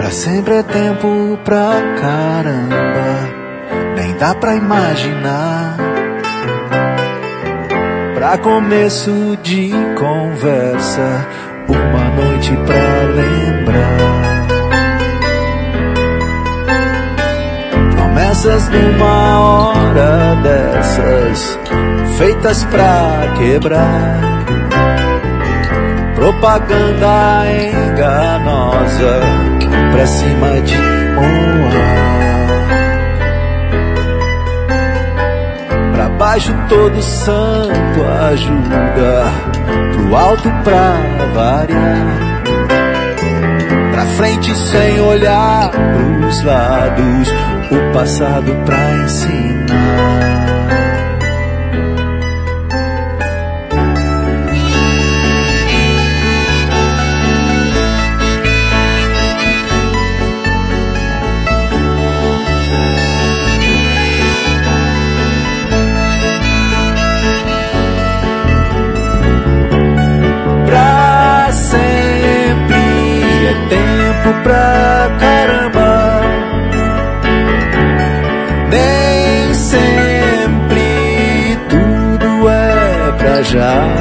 Pra sempre é tempo pra caramba, nem dá pra imaginar. Pra começo de conversa, uma noite pra lembrar. Promessas numa hora dessas, feitas pra quebrar. Propaganda enganosa pra cima de Moab. Pra baixo todo santo ajuda, pro alto pra variar. Pra frente sem olhar pros lados, o passado pra ensinar. Pra sempre é tempo pra caramba, nem sempre tudo é pra já.